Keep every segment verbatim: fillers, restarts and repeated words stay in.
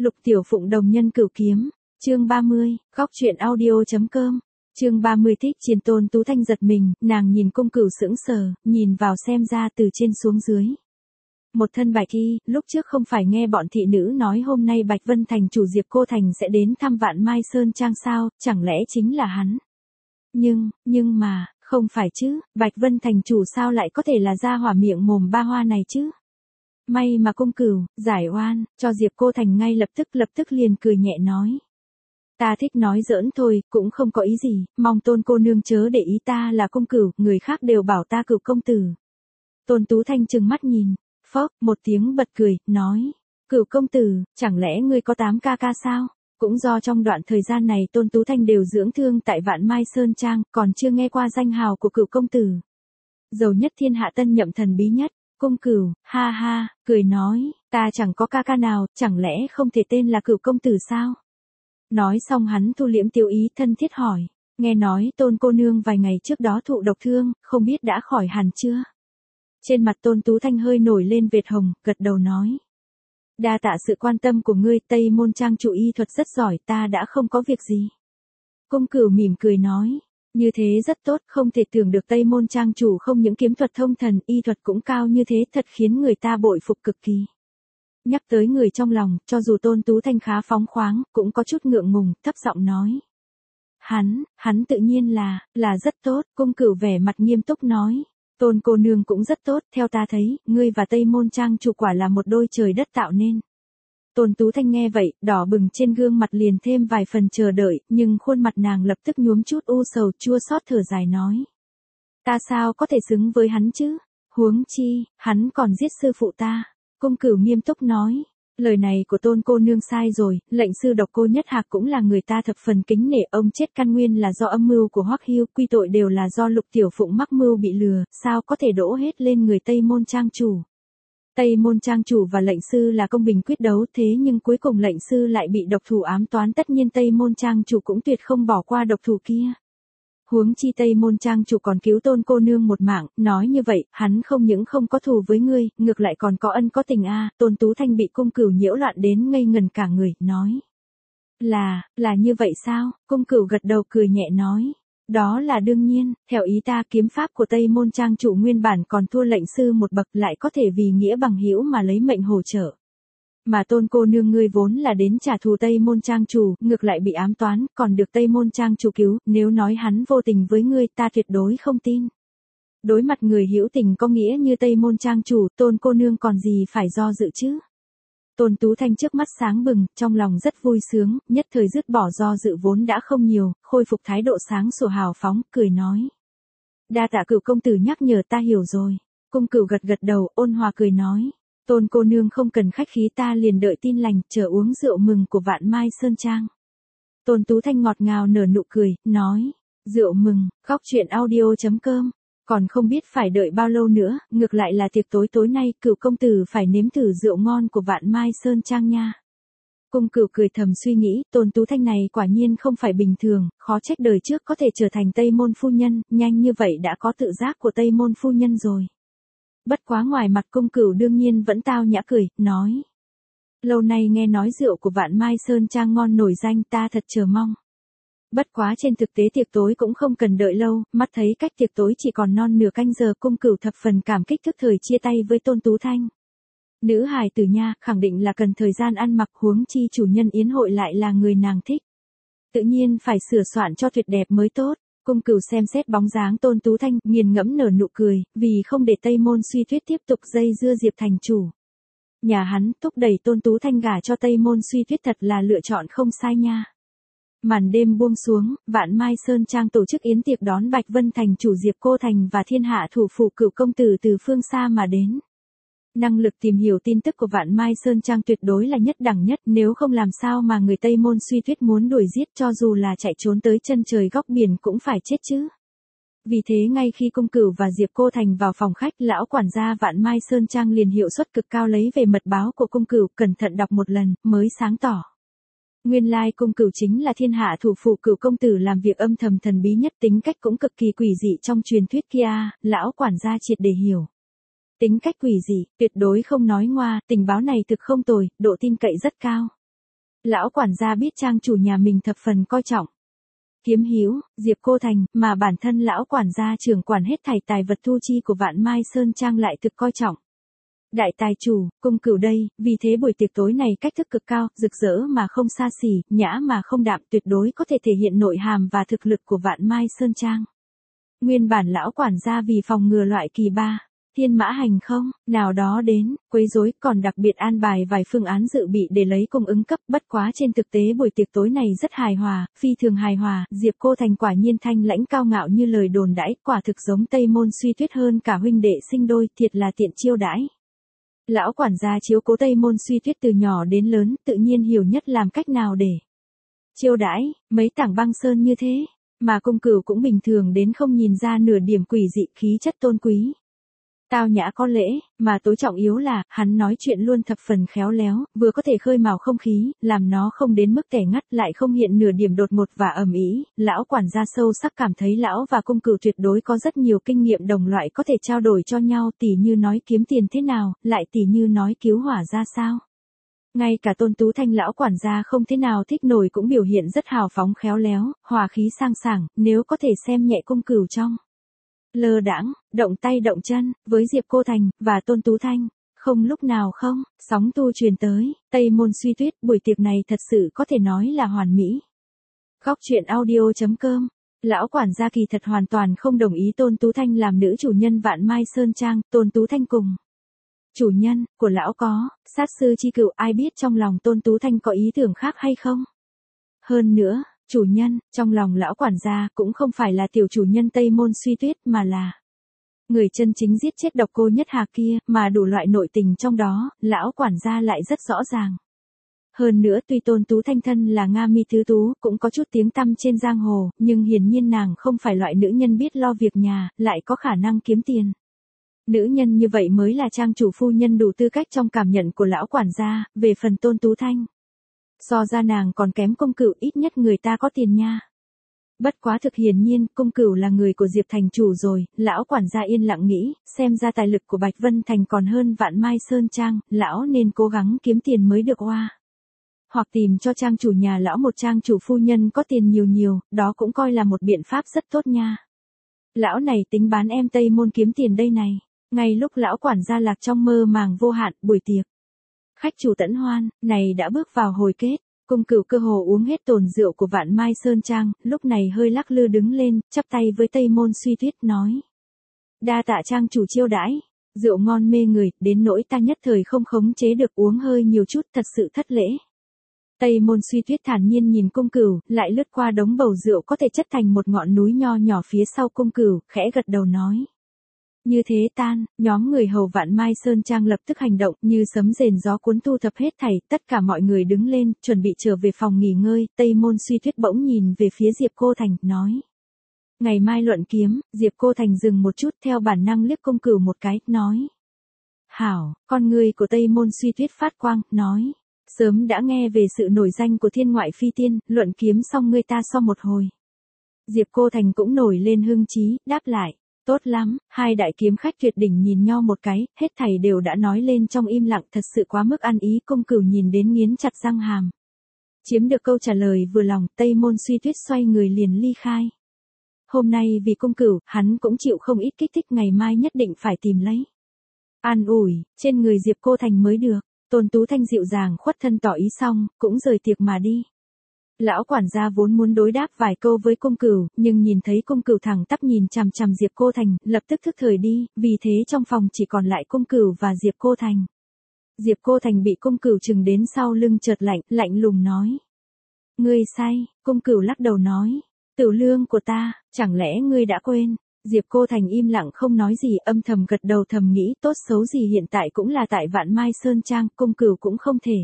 Lục Tiểu Phụng đồng nhân cửu kiếm, chương ba mươi, góc truyện audio.com, chương ba mươi thích chiến. Tôn Tú Thanh giật mình, nàng nhìn Cung Cửu sững sờ, nhìn vào xem ra từ trên xuống dưới. Một thân bạch y, lúc trước không phải nghe bọn thị nữ nói hôm nay Bạch Vân Thành chủ Diệp Cô Thành sẽ đến thăm Vạn Mai Sơn Trang sao, chẳng lẽ chính là hắn? Nhưng, nhưng mà, không phải chứ, Bạch Vân Thành chủ sao lại có thể là gia hỏa miệng mồm ba hoa này chứ? May mà Cung Cửu, giải oan, cho Diệp Cô Thành ngay lập tức lập tức liền cười nhẹ nói. Ta thích nói giỡn thôi, cũng không có ý gì, mong Tôn cô nương chớ để ý ta là Cung Cửu, người khác đều bảo ta Cửu công tử. Tôn Tú Thanh trừng mắt nhìn, phốc, một tiếng bật cười, nói, Cửu công tử, chẳng lẽ ngươi có tám ca ca sao? Cũng do trong đoạn thời gian này Tôn Tú Thanh đều dưỡng thương tại Vạn Mai Sơn Trang, còn chưa nghe qua danh hào của Cửu công tử. Giàu nhất thiên hạ tân nhậm thần bí nhất. Cung Cửu, ha ha, cười nói, ta chẳng có ca ca nào, chẳng lẽ không thể tên là Cửu công tử sao? Nói xong hắn thu liễm tiêu ý thân thiết hỏi, nghe nói Tôn cô nương vài ngày trước đó thụ độc thương, không biết đã khỏi hẳn chưa? Trên mặt Tôn Tú Thanh hơi nổi lên vệt hồng, gật đầu nói. Đa tạ sự quan tâm của ngươi, Tây Môn Trang chủ y thuật rất giỏi, ta đã không có việc gì. Cung Cửu mỉm cười nói. Như thế rất tốt, không thể tưởng được Tây Môn Trang chủ không những kiếm thuật thông thần, y thuật cũng cao như thế, thật khiến người ta bội phục cực kỳ. Nhắc tới người trong lòng, cho dù Tôn Tú Thanh khá phóng khoáng, cũng có chút ngượng ngùng, thấp giọng nói. Hắn, hắn tự nhiên là, là rất tốt, Cung Cửu vẻ mặt nghiêm túc nói. Tôn cô nương cũng rất tốt, theo ta thấy, ngươi và Tây Môn Trang chủ quả là một đôi trời đất tạo nên. Tôn Tú Thanh nghe vậy, đỏ bừng trên gương mặt liền thêm vài phần chờ đợi, nhưng khuôn mặt nàng lập tức nhuốm chút u sầu chua xót thở dài nói. Ta sao có thể xứng với hắn chứ? Huống chi, hắn còn giết sư phụ ta. Cung Cửu nghiêm túc nói. Lời này của Tôn cô nương sai rồi, lệnh sư Độc Cô Nhất Hạc cũng là người ta thập phần kính nể, ông chết căn nguyên là do âm mưu của Hoắc Hưu, quy tội đều là do Lục Tiểu Phụng mắc mưu bị lừa, sao có thể đổ hết lên người Tây Môn Trang chủ. Tây Môn Trang chủ và lệnh sư là công bình quyết đấu, thế nhưng cuối cùng lệnh sư lại bị độc thủ ám toán, tất nhiên Tây Môn Trang chủ cũng tuyệt không bỏ qua độc thủ kia. Huống chi Tây Môn Trang chủ còn cứu Tôn cô nương một mạng, nói như vậy, hắn không những không có thù với ngươi, ngược lại còn có ân có tình a. À. Tôn Tú Thanh bị Cung Cửu nhiễu loạn đến ngây ngần cả người, nói. Là, là như vậy sao? Cung Cửu gật đầu cười nhẹ nói. Đó là đương nhiên, theo ý ta kiếm pháp của Tây Môn Trang chủ nguyên bản còn thua lệnh sư một bậc, lại có thể vì nghĩa bằng hữu mà lấy mệnh hỗ trợ. Mà Tôn cô nương ngươi vốn là đến trả thù Tây Môn Trang chủ, ngược lại bị ám toán, còn được Tây Môn Trang chủ cứu, nếu nói hắn vô tình với ngươi ta tuyệt đối không tin. Đối mặt người hữu tình có nghĩa như Tây Môn Trang chủ, Tôn cô nương còn gì phải do dự chứ? Tôn Tú Thanh trước mắt sáng bừng, trong lòng rất vui sướng, nhất thời dứt bỏ do dự vốn đã không nhiều, khôi phục thái độ sáng sủa hào phóng, cười nói. Đa tạ Cửu công tử nhắc nhở, ta hiểu rồi. Cung Cửu gật gật đầu, ôn hòa cười nói. Tôn cô nương không cần khách khí, ta liền đợi tin lành, chờ uống rượu mừng của Vạn Mai Sơn Trang. Tôn Tú Thanh ngọt ngào nở nụ cười, nói. Rượu mừng, góc truyện audio.com. Còn không biết phải đợi bao lâu nữa, ngược lại là tiệc tối tối nay, Cửu công tử phải nếm thử rượu ngon của Vạn Mai Sơn Trang nha. Cung Cửu cười thầm suy nghĩ, Tôn Tú Thanh này quả nhiên không phải bình thường, khó trách đời trước có thể trở thành Tây Môn phu nhân, nhanh như vậy đã có tự giác của Tây Môn phu nhân rồi. Bất quá ngoài mặt Cung Cửu đương nhiên vẫn tao nhã cười, nói. Lâu nay nghe nói rượu của Vạn Mai Sơn Trang ngon nổi danh, ta thật chờ mong. Bất quá trên thực tế tiệc tối cũng không cần đợi lâu, mắt thấy cách tiệc tối chỉ còn non nửa canh giờ, Cung Cửu thập phần cảm kích thức thời chia tay với Tôn Tú Thanh. Nữ hài tử nha, khẳng định là cần thời gian ăn mặc, huống chi chủ nhân yến hội lại là người nàng thích. Tự nhiên phải sửa soạn cho tuyệt đẹp mới tốt. Cung Cửu xem xét bóng dáng Tôn Tú Thanh, nghiền ngẫm nở nụ cười, vì không để Tây Môn Suy Tuyết tiếp tục dây dưa Diệp thành chủ. Nhà hắn thúc đẩy Tôn Tú Thanh gả cho Tây Môn Suy Tuyết thật là lựa chọn không sai nha. Màn đêm buông xuống, Vạn Mai Sơn Trang tổ chức yến tiệc đón Bạch Vân Thành chủ Diệp Cô Thành và thiên hạ thủ phủ Cửu công tử từ phương xa mà đến. Năng lực tìm hiểu tin tức của Vạn Mai Sơn Trang tuyệt đối là nhất đẳng nhất, nếu không làm sao mà người Tây Môn Suy Tuyết muốn đuổi giết, cho dù là chạy trốn tới chân trời góc biển cũng phải chết chứ. Vì thế ngay khi Cung Cửu và Diệp Cô Thành vào phòng khách, lão quản gia Vạn Mai Sơn Trang liền hiệu suất cực cao lấy về mật báo của Cung Cửu, cẩn thận đọc một lần, mới sáng tỏ. Nguyên lai Cung Cửu chính là thiên hạ thủ phủ Cửu công tử, làm việc âm thầm thần bí nhất, tính cách cũng cực kỳ quỷ dị trong truyền thuyết kia, lão quản gia triệt để hiểu. Tính cách quỷ dị, tuyệt đối không nói ngoa, tình báo này thực không tồi, độ tin cậy rất cao. Lão quản gia biết trang chủ nhà mình thập phần coi trọng Kiếm Hữu, Diệp Cô Thành, mà bản thân lão quản gia trưởng quản hết thảy tài vật thu chi của Vạn Mai Sơn Trang lại thực coi trọng. Đại tài chủ, Cung Cửu đây, vì thế buổi tiệc tối này cách thức cực cao, rực rỡ mà không xa xỉ, nhã mà không đạm, tuyệt đối có thể thể hiện nội hàm và thực lực của Vạn Mai Sơn Trang. Nguyên bản lão quản gia vì phòng ngừa loại kỳ ba, thiên mã hành không, nào đó đến, quấy rối, còn đặc biệt an bài vài phương án dự bị để lấy cung ứng cấp, bất quá trên thực tế buổi tiệc tối này rất hài hòa, phi thường hài hòa, Diệp Cô Thành quả nhiên thanh lãnh cao ngạo như lời đồn đãi, quả thực giống Tây Môn Suy Tuyết hơn cả huynh đệ sinh đôi, thiệt là tiện chiêu đãi. Lão quản gia chiếu cố Tây Môn Suy Tuyết từ nhỏ đến lớn, tự nhiên hiểu nhất làm cách nào để chiêu đãi, mấy tảng băng sơn như thế, mà Cung Cửu cũng bình thường đến không nhìn ra nửa điểm quỷ dị, khí chất tôn quý. Tao nhã có lễ, mà tối trọng yếu là, hắn nói chuyện luôn thập phần khéo léo, vừa có thể khơi mào không khí, làm nó không đến mức tẻ ngắt, lại không hiện nửa điểm đột ngột và ầm ĩ. Lão quản gia sâu sắc cảm thấy lão và Cung Cửu tuyệt đối có rất nhiều kinh nghiệm đồng loại có thể trao đổi cho nhau, tỉ như nói kiếm tiền thế nào, lại tỉ như nói cứu hỏa ra sao. Ngay cả Tôn Tú Thanh lão quản gia không thế nào thích nổi cũng biểu hiện rất hào phóng khéo léo, hòa khí sang sảng, nếu có thể xem nhẹ Cung Cửu trong lơ đãng, động tay động chân, với Diệp Cô Thành, và Tôn Tú Thanh, không lúc nào không, sóng tu truyền tới, Tây Môn Suy Tuyết, buổi tiệc này thật sự có thể nói là hoàn mỹ. Góc truyện audio chấm com, lão quản gia kỳ thật hoàn toàn không đồng ý Tôn Tú Thanh làm nữ chủ nhân Vạn Mai Sơn Trang, Tôn Tú Thanh cùng chủ nhân của lão có, sát sư chi cựu, ai biết trong lòng Tôn Tú Thanh có ý tưởng khác hay không. Hơn nữa, chủ nhân, trong lòng lão quản gia cũng không phải là tiểu chủ nhân Tây Môn Suy Tuyết mà là người chân chính giết chết độc cô nhất hạc kia, mà đủ loại nội tình trong đó, lão quản gia lại rất rõ ràng. Hơn nữa tuy Tôn Tú Thanh thân là Nga Mi Thứ Tú, cũng có chút tiếng tăm trên giang hồ, nhưng hiển nhiên nàng không phải loại nữ nhân biết lo việc nhà, lại có khả năng kiếm tiền. Nữ nhân như vậy mới là trang chủ phu nhân đủ tư cách trong cảm nhận của lão quản gia, về phần Tôn Tú Thanh. So ra nàng còn kém Cung Cửu, ít nhất người ta có tiền nha. Bất quá thực hiển nhiên, Cung Cửu là người của Diệp thành chủ rồi, lão quản gia yên lặng nghĩ, xem ra tài lực của Bạch Vân Thành còn hơn Vạn Mai Sơn Trang, lão nên cố gắng kiếm tiền mới được oa. Hoặc tìm cho trang chủ nhà lão một trang chủ phu nhân có tiền nhiều nhiều, đó cũng coi là một biện pháp rất tốt nha. Lão này tính bán em Tây Môn kiếm tiền đây này. Ngay lúc lão quản gia lạc trong mơ màng vô hạn, buổi tiệc khách chủ tẫn hoan, này đã bước vào hồi kết. Cung Cửu cơ hồ uống hết tồn rượu của Vạn Mai Sơn Trang, lúc này hơi lắc lư đứng lên, chắp tay với Tây Môn Suy Tuyết nói. Đa tạ trang chủ chiêu đãi, rượu ngon mê người, đến nỗi ta nhất thời không khống chế được, uống hơi nhiều chút, thật sự thất lễ. Tây Môn Suy Tuyết thản nhiên nhìn Cung Cửu, lại lướt qua đống bầu rượu có thể chất thành một ngọn núi nho nhỏ phía sau Cung Cửu, khẽ gật đầu nói. Như thế tan, nhóm người hầu Vạn Mai Sơn Trang lập tức hành động, như sấm rền gió cuốn thu thập hết thảy, tất cả mọi người đứng lên, chuẩn bị trở về phòng nghỉ ngơi. Tây Môn Suy Tuyết bỗng nhìn về phía Diệp Cô Thành, nói. Ngày mai luận kiếm. Diệp Cô Thành dừng một chút, theo bản năng liếc Cung Cửu một cái, nói. Hảo, con người của Tây Môn Suy Tuyết phát quang, nói. Sớm đã nghe về sự nổi danh của thiên ngoại phi tiên, luận kiếm xong ngươi ta so một hồi. Diệp Cô Thành cũng nổi lên hưng chí, đáp lại. Tốt lắm, hai đại kiếm khách tuyệt đỉnh nhìn nhau một cái, hết thảy đều đã nói lên trong im lặng, thật sự quá mức ăn ý. Cung Cửu nhìn đến nghiến chặt răng hàm. Chiếm được câu trả lời vừa lòng, Tây Môn Suy Tuyết xoay người liền ly khai. Hôm nay vì Cung Cửu, hắn cũng chịu không ít kích thích, ngày mai nhất định phải tìm lấy an ủi trên người Diệp Cô Thành mới được. Tôn Tú Thanh dịu dàng khuất thân tỏ ý xong, cũng rời tiệc mà đi. Lão quản gia vốn muốn đối đáp vài câu với Cung Cửu, nhưng nhìn thấy Cung Cửu thẳng tắp nhìn chằm chằm Diệp Cô Thành, lập tức thức thời đi, vì thế trong phòng chỉ còn lại Cung Cửu và Diệp Cô Thành. Diệp Cô Thành bị Cung Cửu chừng đến sau lưng chợt lạnh, lạnh lùng nói. Ngươi say. Cung Cửu lắc đầu nói. Tửu lương của ta, chẳng lẽ ngươi đã quên? Diệp Cô Thành im lặng không nói gì, âm thầm gật đầu thầm nghĩ, tốt xấu gì hiện tại cũng là tại Vạn Mai Sơn Trang, Cung Cửu cũng không thể.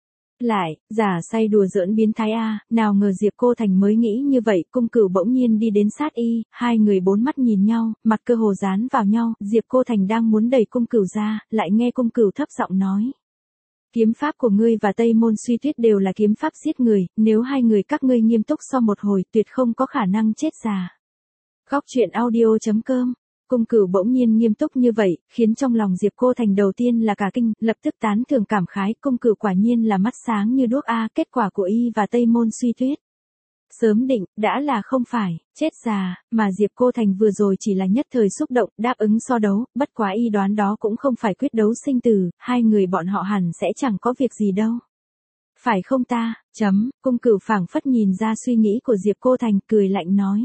Lại, giả say đùa giỡn biến thái a, nào ngờ Diệp Cô Thành mới nghĩ như vậy. Cung Cửu bỗng nhiên đi đến sát y, hai người bốn mắt nhìn nhau, mặt cơ hồ dán vào nhau. Diệp Cô Thành đang muốn đẩy Cung Cửu ra, lại nghe Cung Cửu thấp giọng nói. Kiếm pháp của ngươi và Tây Môn Suy Tuyết đều là kiếm pháp giết người, nếu hai người các ngươi nghiêm túc so một hồi, tuyệt không có khả năng chết già. Góc truyện audio chấm com Cung Cửu bỗng nhiên nghiêm túc như vậy, khiến trong lòng Diệp Cô Thành đầu tiên là cả kinh, lập tức tán thưởng cảm khái, Cung Cửu quả nhiên là mắt sáng như đuốc a, kết quả của y và Tây Môn Suy Tuyết. Sớm định, đã là không phải, chết già, mà Diệp Cô Thành vừa rồi chỉ là nhất thời xúc động, đáp ứng so đấu, bất quá y đoán đó cũng không phải quyết đấu sinh tử, hai người bọn họ hẳn sẽ chẳng có việc gì đâu. Phải không ta, chấm, Cung Cửu phảng phất nhìn ra suy nghĩ của Diệp Cô Thành, cười lạnh nói.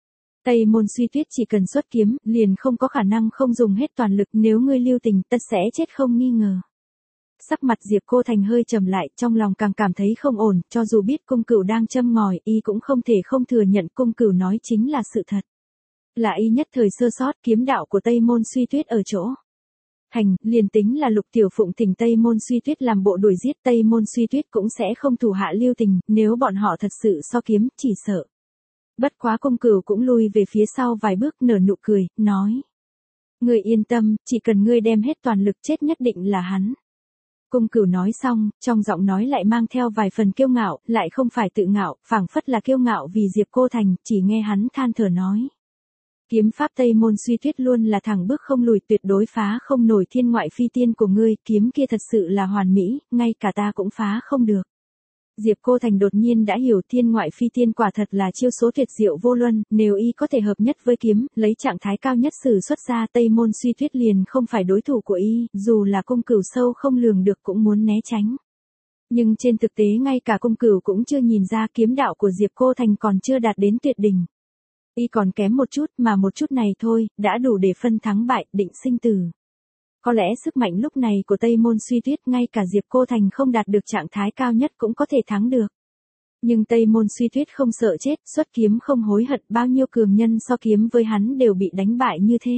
Tây Môn Suy Tuyết chỉ cần xuất kiếm, liền không có khả năng không dùng hết toàn lực, nếu ngươi lưu tình, tất sẽ chết không nghi ngờ. Sắc mặt Diệp Cô Thành hơi trầm lại, trong lòng càng cảm thấy không ổn, cho dù biết Cung Cửu đang châm ngòi, y cũng không thể không thừa nhận Cung Cửu nói chính là sự thật. Là y nhất thời sơ sót, kiếm đạo của Tây Môn Suy Tuyết ở chỗ. Hành, liền tính là Lục Tiểu Phụng thỉnh Tây Môn Suy Tuyết làm bộ đuổi giết, Tây Môn Suy Tuyết cũng sẽ không thủ hạ lưu tình, nếu bọn họ thật sự so kiếm, chỉ sợ. Bất quá Cung Cửu cũng lui về phía sau vài bước, nở nụ cười, nói. Ngươi yên tâm, chỉ cần ngươi đem hết toàn lực, chết nhất định là hắn. Cung Cửu nói xong, trong giọng nói lại mang theo vài phần kiêu ngạo, lại không phải tự ngạo, phảng phất là kiêu ngạo vì Diệp Cô Thành, chỉ nghe hắn than thở nói. Kiếm pháp Tây Môn Suy Tuyết luôn là thẳng bước không lùi, tuyệt đối phá không nổi thiên ngoại phi tiên của ngươi, kiếm kia thật sự là hoàn mỹ, ngay cả ta cũng phá không được. Diệp Cô Thành đột nhiên đã hiểu thiên ngoại phi tiên quả thật là chiêu số tuyệt diệu vô luân, nếu y có thể hợp nhất với kiếm, lấy trạng thái cao nhất sử xuất ra, Tây Môn Suy Tuyết liền không phải đối thủ của y, dù là Cung Cửu sâu không lường được cũng muốn né tránh. Nhưng trên thực tế ngay cả Cung Cửu cũng chưa nhìn ra kiếm đạo của Diệp Cô Thành còn chưa đạt đến tuyệt đỉnh. Y còn kém một chút, mà một chút này thôi, đã đủ để phân thắng bại, định sinh tử. Có lẽ sức mạnh lúc này của Tây Môn Suy Tuyết ngay cả Diệp Cô Thành không đạt được trạng thái cao nhất cũng có thể thắng được. Nhưng Tây Môn Suy Tuyết không sợ chết, xuất kiếm không hối hận, bao nhiêu cường nhân so kiếm với hắn đều bị đánh bại như thế.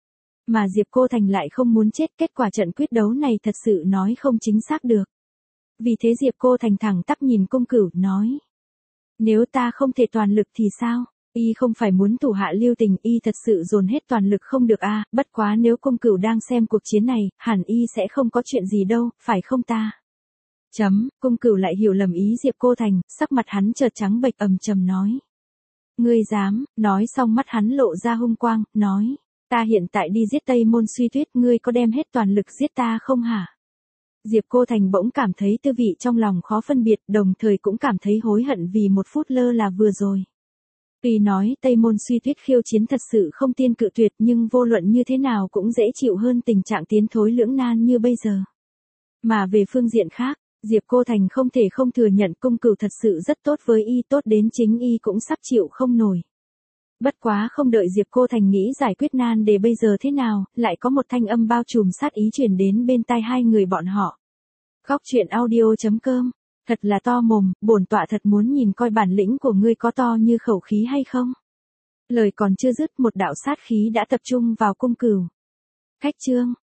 Mà Diệp Cô Thành lại không muốn chết, kết quả trận quyết đấu này thật sự nói không chính xác được. Vì thế Diệp Cô Thành thẳng tắp nhìn Cung Cửu, nói. Nếu ta không thể toàn lực thì sao? Y không phải muốn thủ hạ lưu tình, y thật sự dồn hết toàn lực không được a, à, bất quá nếu Cung Cửu đang xem cuộc chiến này, hẳn y sẽ không có chuyện gì đâu, phải không ta? Chấm, Cung Cửu lại hiểu lầm ý Diệp Cô Thành, sắc mặt hắn chợt trắng bệch, ầm trầm nói. Ngươi dám, nói xong mắt hắn lộ ra hung quang, nói. Ta hiện tại đi giết Tây Môn Suy Tuyết, ngươi có đem hết toàn lực giết ta không hả? Diệp Cô Thành bỗng cảm thấy tư vị trong lòng khó phân biệt, đồng thời cũng cảm thấy hối hận vì một phút lơ là vừa rồi. Tuy nói Tây Môn Suy Tuyết khiêu chiến thật sự không tiên cự tuyệt, nhưng vô luận như thế nào cũng dễ chịu hơn tình trạng tiến thối lưỡng nan như bây giờ. Mà về phương diện khác, Diệp Cô Thành không thể không thừa nhận Cung Cửu thật sự rất tốt với y, tốt đến chính y cũng sắp chịu không nổi. Bất quá không đợi Diệp Cô Thành nghĩ giải quyết nan đề bây giờ thế nào, lại có một thanh âm bao trùm sát ý truyền đến bên tai hai người bọn họ. Góc truyện audio chấm com. Thật là to mồm, bổn tọa thật muốn nhìn coi bản lĩnh của ngươi có to như khẩu khí hay không. Lời còn chưa dứt, một đạo sát khí đã tập trung vào Cung Cửu. Khách chương.